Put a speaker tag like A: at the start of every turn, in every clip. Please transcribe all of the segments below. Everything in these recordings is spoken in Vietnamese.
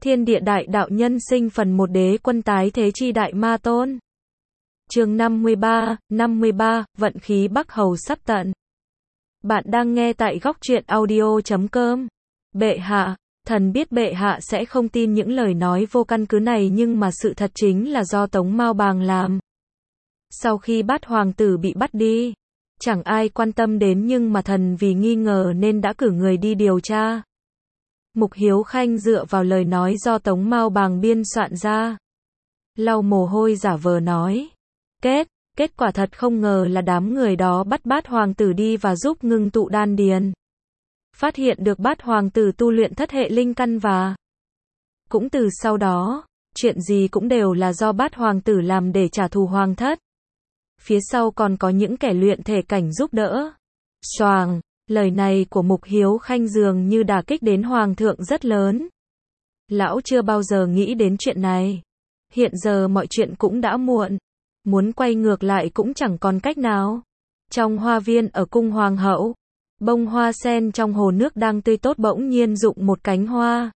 A: Thiên địa đại đạo nhân sinh phần 1 đế quân tái thế chi đại ma tôn. Chương 53, vận khí Bắc Hầu sắp tận. Bạn đang nghe tại góc truyện audio.com. Bệ hạ, thần biết bệ hạ sẽ không tin những lời nói vô căn cứ này, nhưng mà sự thật chính là do Tống Mao Bàng làm. Sau khi Bát hoàng tử bị bắt đi, chẳng ai quan tâm đến, nhưng mà thần vì nghi ngờ nên đã cử người đi điều tra. Mục Hiếu Khanh dựa vào lời nói do Tống Mao Bàng biên soạn ra, lau mồ hôi giả vờ nói. Kết quả thật không ngờ là đám người đó bắt Bát hoàng tử đi và giúp ngưng tụ đan điền. Phát hiện được Bát hoàng tử tu luyện thất hệ linh căn, và cũng từ sau đó, chuyện gì cũng đều là do Bát hoàng tử làm để trả thù hoàng thất. Phía sau còn có những kẻ luyện thể cảnh giúp đỡ. Choàng, lời này của Mục Hiếu Khanh dường như đả kích đến hoàng thượng rất lớn. Lão chưa bao giờ nghĩ đến chuyện này. Hiện giờ mọi chuyện cũng đã muộn. Muốn quay ngược lại cũng chẳng còn cách nào. Trong hoa viên ở cung hoàng hậu, bông hoa sen trong hồ nước đang tươi tốt bỗng nhiên rụng một cánh hoa.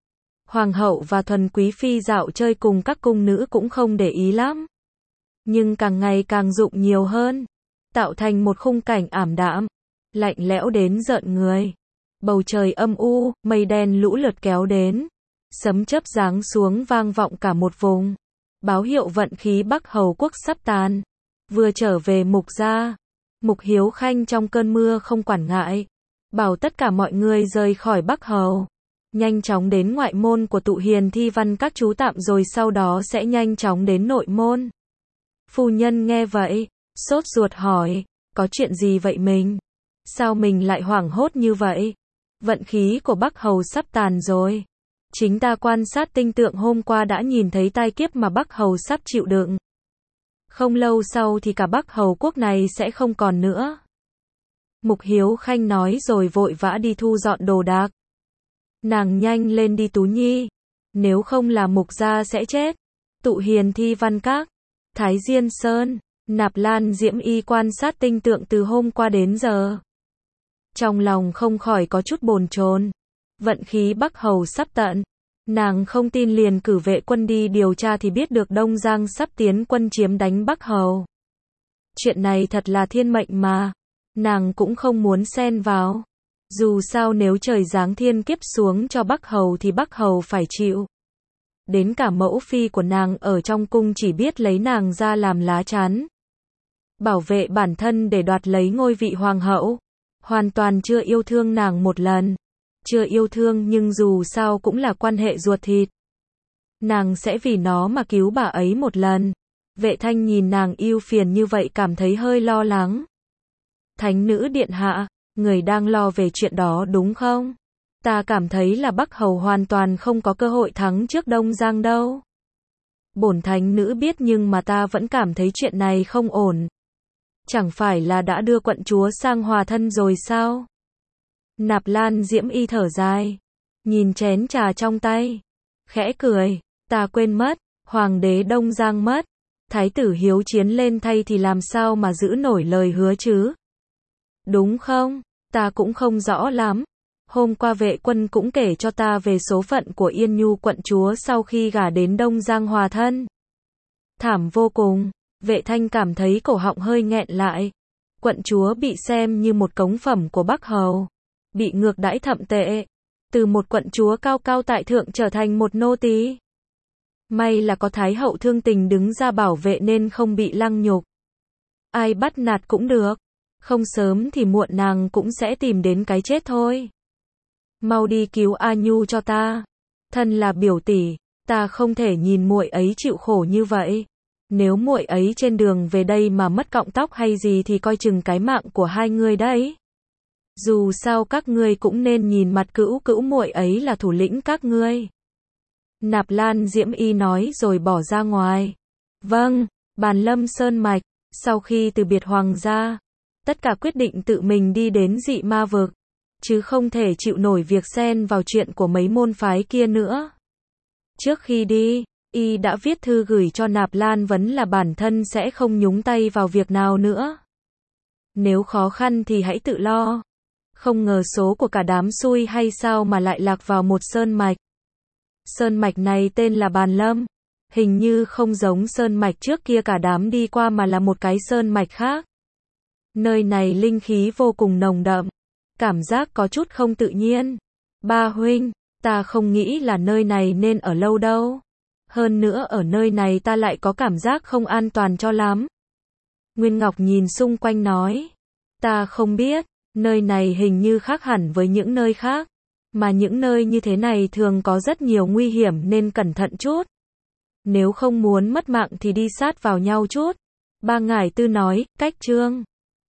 A: Hoàng hậu và Thuần Quý Phi dạo chơi cùng các cung nữ cũng không để ý lắm. Nhưng càng ngày càng rụng nhiều hơn, tạo thành một khung cảnh ảm đạm, lạnh lẽo đến rợn người. Bầu trời âm u, mây đen lũ lượt kéo đến, sấm chớp giáng xuống vang vọng cả một vùng, báo hiệu vận khí Bắc Hầu quốc sắp tàn. Vừa trở về Mục gia, Mục Hiếu Khanh trong cơn mưa không quản ngại, bảo tất cả mọi người rời khỏi Bắc Hầu, nhanh chóng đến ngoại môn của Tụ Hiền Thi Văn các chú tạm, rồi sau đó sẽ nhanh chóng đến nội môn. Phu nhân nghe vậy, sốt ruột hỏi, có chuyện gì vậy mình? Sao mình lại hoảng hốt như vậy? Vận khí của Bắc Hầu sắp tàn rồi. Chính ta quan sát tinh tượng hôm qua đã nhìn thấy tai kiếp mà Bắc Hầu sắp chịu đựng. Không lâu sau thì cả Bắc Hầu quốc này sẽ không còn nữa. Mục Hiếu Khanh nói rồi vội vã đi thu dọn đồ đạc. Nàng nhanh lên đi Tú Nhi, nếu không là Mục gia sẽ chết. Tụ Hiền Thi Văn các, Thái Diên Sơn, Nạp Lan Diễm Y quan sát tinh tượng từ hôm qua đến giờ. Trong lòng không khỏi có chút bồn chồn. Vận khí Bắc Hầu sắp tận. Nàng không tin liền cử vệ quân đi điều tra thì biết được Đông Giang sắp tiến quân chiếm đánh Bắc Hầu. Chuyện này thật là thiên mệnh mà. Nàng cũng không muốn xen vào. Dù sao nếu trời giáng thiên kiếp xuống cho Bắc Hầu thì Bắc Hầu phải chịu. Đến cả mẫu phi của nàng ở trong cung chỉ biết lấy nàng ra làm lá chắn, bảo vệ bản thân để đoạt lấy ngôi vị hoàng hậu. Hoàn toàn chưa yêu thương nàng một lần. Chưa yêu thương nhưng dù sao cũng là quan hệ ruột thịt. Nàng sẽ vì nó mà cứu bà ấy một lần. Vệ Thanh nhìn nàng ưu phiền như vậy cảm thấy hơi lo lắng. Thánh nữ điện hạ, người đang lo về chuyện đó đúng không? Ta cảm thấy là Bắc Hầu hoàn toàn không có cơ hội thắng trước Đông Giang đâu. Bổn thánh nữ biết, nhưng mà ta vẫn cảm thấy chuyện này không ổn. Chẳng phải là đã đưa quận chúa sang hòa thân rồi sao? Nạp Lan Diễm Y thở dài, nhìn chén trà trong tay, khẽ cười, ta quên mất, hoàng đế Đông Giang mất, thái tử hiếu chiến lên thay thì làm sao mà giữ nổi lời hứa chứ? Đúng không? Ta cũng không rõ lắm. Hôm qua vệ quân cũng kể cho ta về số phận của Yên Nhu quận chúa sau khi gả đến Đông Giang hòa thân. Thảm vô cùng. Vệ Thanh cảm thấy cổ họng hơi nghẹn lại. Quận chúa bị xem như một cống phẩm của Bắc Hầu, bị ngược đãi thậm tệ, từ một quận chúa cao cao tại thượng trở thành một nô tỳ. May là có Thái hậu thương tình đứng ra bảo vệ nên không bị lăng nhục. Ai bắt nạt cũng được, không sớm thì muộn nàng cũng sẽ tìm đến cái chết thôi. Mau đi cứu A Nhu cho ta. Thân là biểu tỷ, ta không thể nhìn muội ấy chịu khổ như vậy. Nếu muội ấy trên đường về đây mà mất cọng tóc hay gì thì coi chừng cái mạng của hai người đấy. Dù sao các ngươi cũng nên nhìn mặt cữu muội ấy là thủ lĩnh các ngươi. Nạp Lan Diễm Y nói rồi bỏ ra ngoài. Vâng, Bàn Lâm Sơn Mạch, sau khi từ biệt hoàng gia, tất cả quyết định tự mình đi đến dị ma vực, chứ không thể chịu nổi việc xen vào chuyện của mấy môn phái kia nữa. Trước khi đi, y đã viết thư gửi cho Nạp Lan Vấn là bản thân sẽ không nhúng tay vào việc nào nữa. Nếu khó khăn thì hãy tự lo. Không ngờ số của cả đám xui hay sao mà lại lạc vào một sơn mạch. Sơn mạch này tên là Bàn Lâm. Hình như không giống sơn mạch trước kia cả đám đi qua mà là một cái sơn mạch khác. Nơi này linh khí vô cùng nồng đậm. Cảm giác có chút không tự nhiên. Ba huynh, ta không nghĩ là nơi này nên ở lâu đâu. Hơn nữa ở nơi này ta lại có cảm giác không an toàn cho lắm. Nguyên Ngọc nhìn xung quanh nói. Ta không biết, nơi này hình như khác hẳn với những nơi khác. Mà những nơi như thế này thường có rất nhiều nguy hiểm nên cẩn thận chút. Nếu không muốn mất mạng thì đi sát vào nhau chút. Ba Ngải Tư nói, cách Trương